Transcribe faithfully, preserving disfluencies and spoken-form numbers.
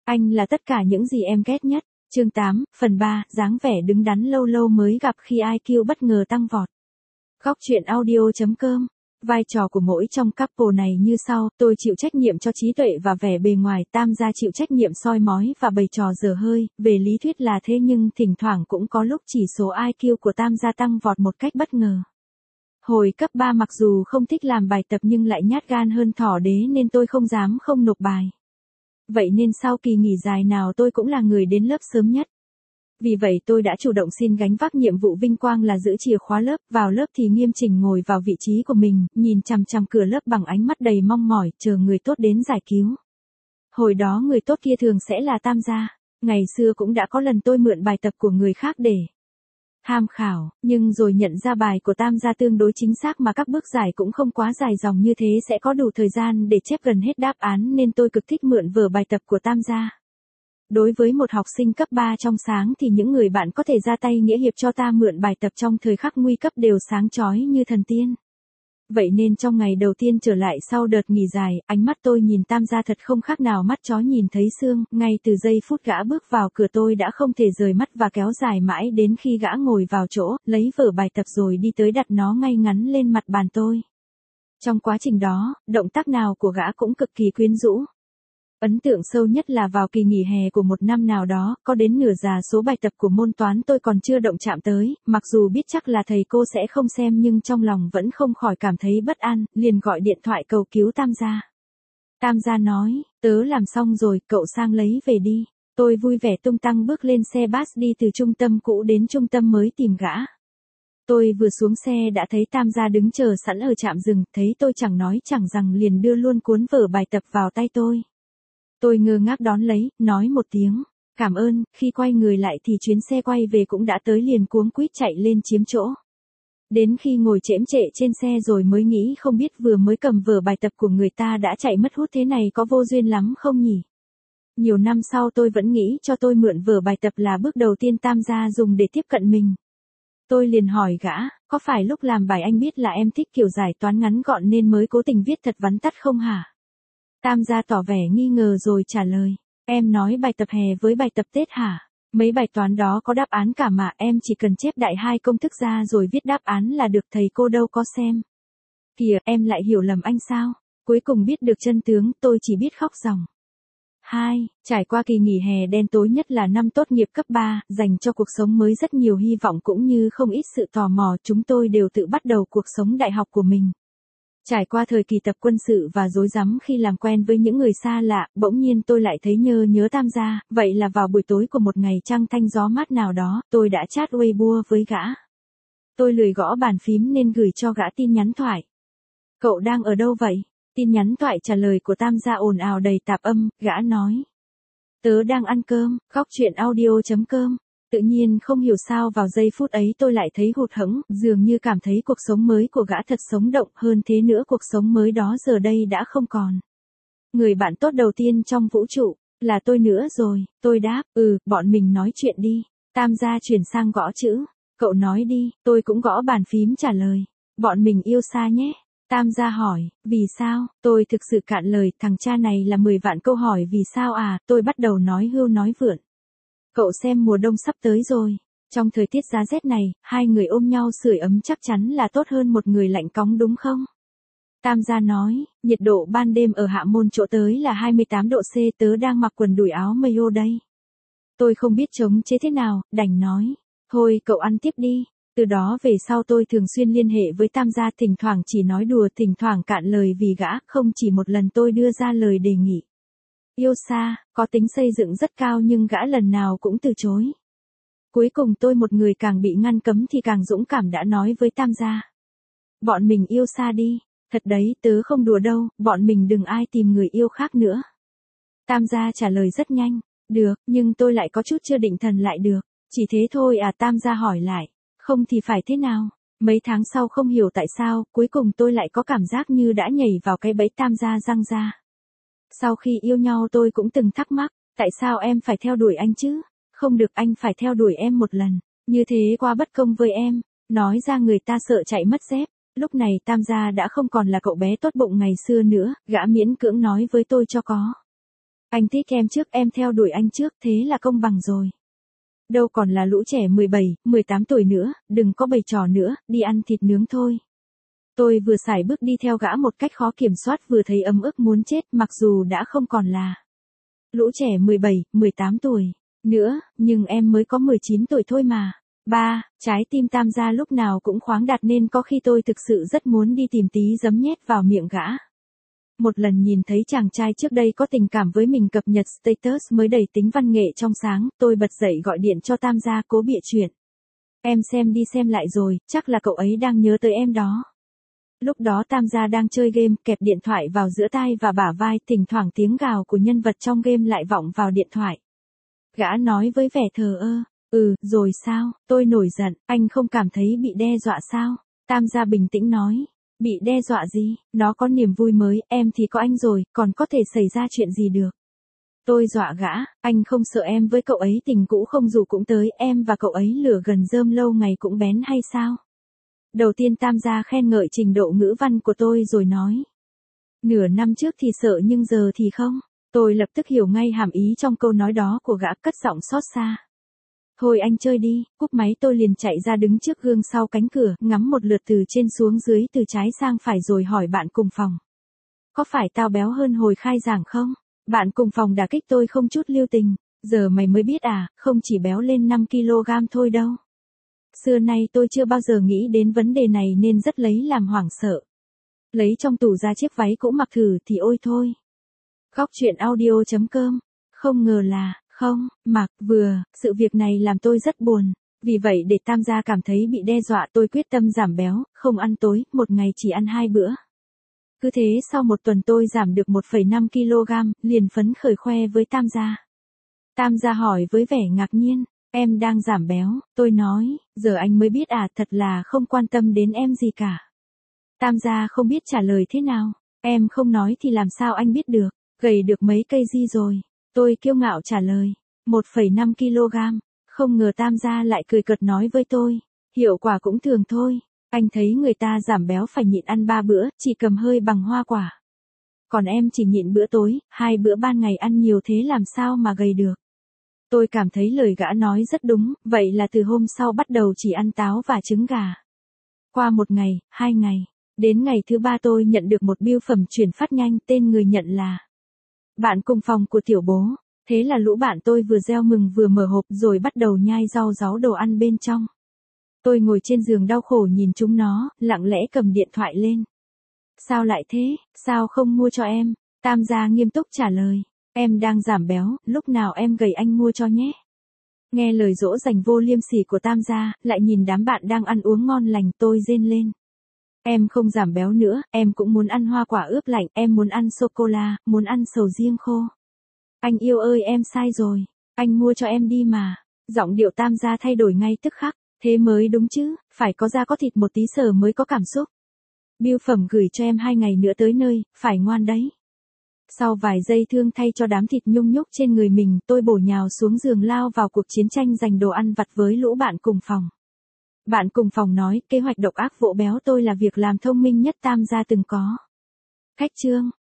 Anh là tất cả những gì em ghét nhất. Chương tám, phần ba, dáng vẻ đứng đắn lâu lâu mới gặp khi i kiu bất ngờ tăng vọt. Góc truyện audio.com. Vai trò của mỗi trong couple này như sau, tôi chịu trách nhiệm cho trí tuệ và vẻ bề ngoài, Tam gia chịu trách nhiệm soi mói và bày trò dở hơi, về lý thuyết là thế nhưng thỉnh thoảng cũng có lúc chỉ số i kiu của Tam gia tăng vọt một cách bất ngờ. Hồi cấp ba mặc dù không thích làm bài tập nhưng lại nhát gan hơn thỏ đế nên tôi không dám không nộp bài. Vậy nên sau kỳ nghỉ dài nào tôi cũng là người đến lớp sớm nhất. Vì vậy tôi đã chủ động xin gánh vác nhiệm vụ vinh quang là giữ chìa khóa lớp, vào lớp thì nghiêm chỉnh ngồi vào vị trí của mình, nhìn chằm chằm cửa lớp bằng ánh mắt đầy mong mỏi, chờ người tốt đến giải cứu. Hồi đó người tốt kia thường sẽ là Tam gia. Ngày xưa cũng đã có lần tôi mượn bài tập của người khác để tham khảo, nhưng rồi nhận ra bài của Tam gia tương đối chính xác mà các bước giải cũng không quá dài dòng như thế sẽ có đủ thời gian để chép gần hết đáp án nên tôi cực thích mượn vở bài tập của Tam gia. Đối với một học sinh cấp ba trong sáng thì những người bạn có thể ra tay nghĩa hiệp cho ta mượn bài tập trong thời khắc nguy cấp đều sáng chói như thần tiên. Vậy nên trong ngày đầu tiên trở lại sau đợt nghỉ dài, ánh mắt tôi nhìn Tam gia thật không khác nào mắt chó nhìn thấy xương, ngay từ giây phút gã bước vào cửa tôi đã không thể rời mắt và kéo dài mãi đến khi gã ngồi vào chỗ, lấy vở bài tập rồi đi tới đặt nó ngay ngắn lên mặt bàn tôi. Trong quá trình đó, động tác nào của gã cũng cực kỳ quyến rũ. Ấn tượng sâu nhất là vào kỳ nghỉ hè của một năm nào đó, có đến nửa già số bài tập của môn toán tôi còn chưa động chạm tới, mặc dù biết chắc là thầy cô sẽ không xem nhưng trong lòng vẫn không khỏi cảm thấy bất an, liền gọi điện thoại cầu cứu Tam gia. Tam gia nói, tớ làm xong rồi, cậu sang lấy về đi. Tôi vui vẻ tung tăng bước lên xe bus đi từ trung tâm cũ đến trung tâm mới tìm gã. Tôi vừa xuống xe đã thấy Tam gia đứng chờ sẵn ở trạm dừng, thấy tôi chẳng nói chẳng rằng liền đưa luôn cuốn vở bài tập vào tay tôi. Tôi ngơ ngác đón lấy, nói một tiếng, cảm ơn, khi quay người lại thì chuyến xe quay về cũng đã tới liền cuống quýt chạy lên chiếm chỗ. Đến khi ngồi chễm chệ trên xe rồi mới nghĩ không biết vừa mới cầm vở bài tập của người ta đã chạy mất hút thế này có vô duyên lắm không nhỉ? Nhiều năm sau tôi vẫn nghĩ cho tôi mượn vở bài tập là bước đầu tiên Tam gia dùng để tiếp cận mình. Tôi liền hỏi gã, có phải lúc làm bài anh biết là em thích kiểu giải toán ngắn gọn nên mới cố tình viết thật vắn tắt không hả? Tam gia tỏ vẻ nghi ngờ rồi trả lời, em nói bài tập hè với bài tập Tết hả? Mấy bài toán đó có đáp án cả mà em chỉ cần chép đại hai công thức ra rồi viết đáp án là được, thầy cô đâu có xem. Kìa, em lại hiểu lầm anh sao? Cuối cùng biết được chân tướng, tôi chỉ biết khóc ròng. hai. Trải qua kỳ nghỉ hè đen tối nhất là năm tốt nghiệp cấp ba, dành cho cuộc sống mới rất nhiều hy vọng cũng như không ít sự tò mò, chúng tôi đều tự bắt đầu cuộc sống đại học của mình. Trải qua thời kỳ tập quân sự và rối rắm khi làm quen với những người xa lạ, bỗng nhiên tôi lại thấy nhớ nhớ Tam gia, vậy là vào buổi tối của một ngày trăng thanh gió mát nào đó, tôi đã chat Weibo với gã. Tôi lười gõ bàn phím nên gửi cho gã tin nhắn thoại. Cậu đang ở đâu vậy? Tin nhắn thoại trả lời của Tam gia ồn ào đầy tạp âm, gã nói. Tớ đang ăn cơm, góc truyện audio.com. Tự nhiên không hiểu sao vào giây phút ấy tôi lại thấy hụt hẫng, dường như cảm thấy cuộc sống mới của gã thật sống động, hơn thế nữa cuộc sống mới đó giờ đây đã không còn. Người bạn tốt đầu tiên trong vũ trụ, là tôi nữa rồi, tôi đáp, ừ, bọn mình nói chuyện đi. Tam gia chuyển sang gõ chữ, cậu nói đi, tôi cũng gõ bàn phím trả lời, bọn mình yêu xa nhé. Tam gia hỏi, vì sao, tôi thực sự cạn lời, thằng cha này là mười vạn câu hỏi vì sao à, tôi bắt đầu nói hưu nói vượn. Cậu xem mùa đông sắp tới rồi, trong thời tiết giá rét này, hai người ôm nhau sưởi ấm chắc chắn là tốt hơn một người lạnh cóng đúng không? Tam gia nói, nhiệt độ ban đêm ở hạ môn chỗ tới là hai mươi tám độ C, tớ đang mặc quần đùi áo mayo đây. Tôi không biết chống chế thế nào, đành nói, thôi cậu ăn tiếp đi. Từ đó về sau tôi thường xuyên liên hệ với Tam gia, thỉnh thoảng chỉ nói đùa, thỉnh thoảng cạn lời vì gã, không chỉ một lần tôi đưa ra lời đề nghị. Yêu xa, có tính xây dựng rất cao nhưng gã lần nào cũng từ chối. Cuối cùng tôi một người càng bị ngăn cấm thì càng dũng cảm đã nói với Tam gia. Bọn mình yêu xa đi, thật đấy tớ không đùa đâu, bọn mình đừng ai tìm người yêu khác nữa. Tam gia trả lời rất nhanh, được, nhưng tôi lại có chút chưa định thần lại được, chỉ thế thôi à? Tam gia hỏi lại, không thì phải thế nào? Mấy tháng sau không hiểu tại sao, cuối cùng tôi lại có cảm giác như đã nhảy vào cái bẫy Tam gia giăng ra. Sau khi yêu nhau tôi cũng từng thắc mắc, tại sao em phải theo đuổi anh chứ? Không được, anh phải theo đuổi em một lần, như thế quá bất công với em. Nói ra người ta sợ chạy mất dép. Lúc này Tam gia đã không còn là cậu bé tốt bụng ngày xưa nữa, gã miễn cưỡng nói với tôi cho có. Anh thích em trước, em theo đuổi anh trước, thế là công bằng rồi. Đâu còn là lũ trẻ mười bảy, mười tám tuổi nữa, đừng có bày trò nữa, đi ăn thịt nướng thôi. Tôi vừa sải bước đi theo gã một cách khó kiểm soát vừa thấy ấm ức muốn chết mặc dù đã không còn là lũ trẻ mười bảy, mười tám tuổi nữa, nhưng em mới có mười chín tuổi thôi mà. Ba, trái tim Tam gia lúc nào cũng khoáng đạt nên có khi tôi thực sự rất muốn đi tìm tí giấm nhét vào miệng gã. Một lần nhìn thấy chàng trai trước đây có tình cảm với mình cập nhật status mới đầy tính văn nghệ trong sáng, tôi bật dậy gọi điện cho Tam gia cố bịa chuyện. Em xem đi xem lại rồi, chắc là cậu ấy đang nhớ tới em đó. Lúc đó Tam gia đang chơi game, kẹp điện thoại vào giữa tai và bả vai, thỉnh thoảng tiếng gào của nhân vật trong game lại vọng vào điện thoại. Gã nói với vẻ thờ ơ, ừ, rồi sao, tôi nổi giận, anh không cảm thấy bị đe dọa sao? Tam gia bình tĩnh nói, bị đe dọa gì, nó có niềm vui mới, em thì có anh rồi, còn có thể xảy ra chuyện gì được. Tôi dọa gã, anh không sợ em với cậu ấy tình cũ không dù cũng tới, em và cậu ấy lửa gần rơm lâu ngày cũng bén hay sao? Đầu tiên Tam gia khen ngợi trình độ ngữ văn của tôi rồi nói. Nửa năm trước thì sợ nhưng giờ thì không. Tôi lập tức hiểu ngay hàm ý trong câu nói đó của gã, cất giọng xót xa. Thôi anh chơi đi, cúp máy tôi liền chạy ra đứng trước gương sau cánh cửa, ngắm một lượt từ trên xuống dưới từ trái sang phải rồi hỏi bạn cùng phòng. Có phải tao béo hơn hồi khai giảng không? Bạn cùng phòng đả kích tôi không chút lưu tình. Giờ mày mới biết à, không chỉ béo lên năm ki lô gam thôi đâu. Xưa nay tôi chưa bao giờ nghĩ đến vấn đề này nên rất lấy làm hoảng sợ. Lấy trong tủ ra chiếc váy cũ mặc thử thì ôi thôi. Góc truyện audio chấm com. Không ngờ là, không, mặc, vừa, sự việc này làm tôi rất buồn. Vì vậy để Tam gia cảm thấy bị đe dọa tôi quyết tâm giảm béo, không ăn tối, một ngày chỉ ăn hai bữa. Cứ thế sau một tuần tôi giảm được một phẩy năm ki lô gam, liền phấn khởi khoe với Tam gia. Tam gia hỏi với vẻ ngạc nhiên, em đang giảm béo, tôi nói, giờ anh mới biết à, thật là không quan tâm đến em gì cả. Tam gia không biết trả lời thế nào, em không nói thì làm sao anh biết được, gầy được mấy cây gì rồi. Tôi kiêu ngạo trả lời, một phẩy năm ki lô gam, không ngờ Tam gia lại cười cợt nói với tôi, hiệu quả cũng thường thôi, anh thấy người ta giảm béo phải nhịn ăn ba bữa, chỉ cầm hơi bằng hoa quả. Còn em chỉ nhịn bữa tối, hai bữa ban ngày ăn nhiều thế làm sao mà gầy được. Tôi cảm thấy lời gã nói rất đúng, vậy là từ hôm sau bắt đầu chỉ ăn táo và trứng gà. Qua một ngày, hai ngày, đến ngày thứ ba tôi nhận được một bưu phẩm chuyển phát nhanh, tên người nhận là bạn cùng phòng của tiểu bố. Thế là lũ bạn tôi vừa reo mừng vừa mở hộp rồi bắt đầu nhai rau ráu đồ ăn bên trong. Tôi ngồi trên giường đau khổ nhìn chúng nó, lặng lẽ cầm điện thoại lên. Sao lại thế, sao không mua cho em? Tam gia nghiêm túc trả lời. Em đang giảm béo, lúc nào em gầy anh mua cho nhé. Nghe lời dỗ dành vô liêm sỉ của Tam gia, lại nhìn đám bạn đang ăn uống ngon lành, tôi rên lên. Em không giảm béo nữa, em cũng muốn ăn hoa quả ướp lạnh, em muốn ăn sô-cô-la, muốn ăn sầu riêng khô. Anh yêu ơi em sai rồi, anh mua cho em đi mà. Giọng điệu Tam gia thay đổi ngay tức khắc, thế mới đúng chứ, phải có da có thịt một tí sờ mới có cảm xúc. Bưu phẩm gửi cho em hai ngày nữa tới nơi, phải ngoan đấy. Sau vài giây thương thay cho đám thịt nhung nhúc trên người mình, tôi bổ nhào xuống giường lao vào cuộc chiến tranh giành đồ ăn vặt với lũ bạn cùng phòng. Bạn cùng phòng nói, kế hoạch độc ác vỗ béo tôi là việc làm thông minh nhất Tam gia từng có. Khách chương.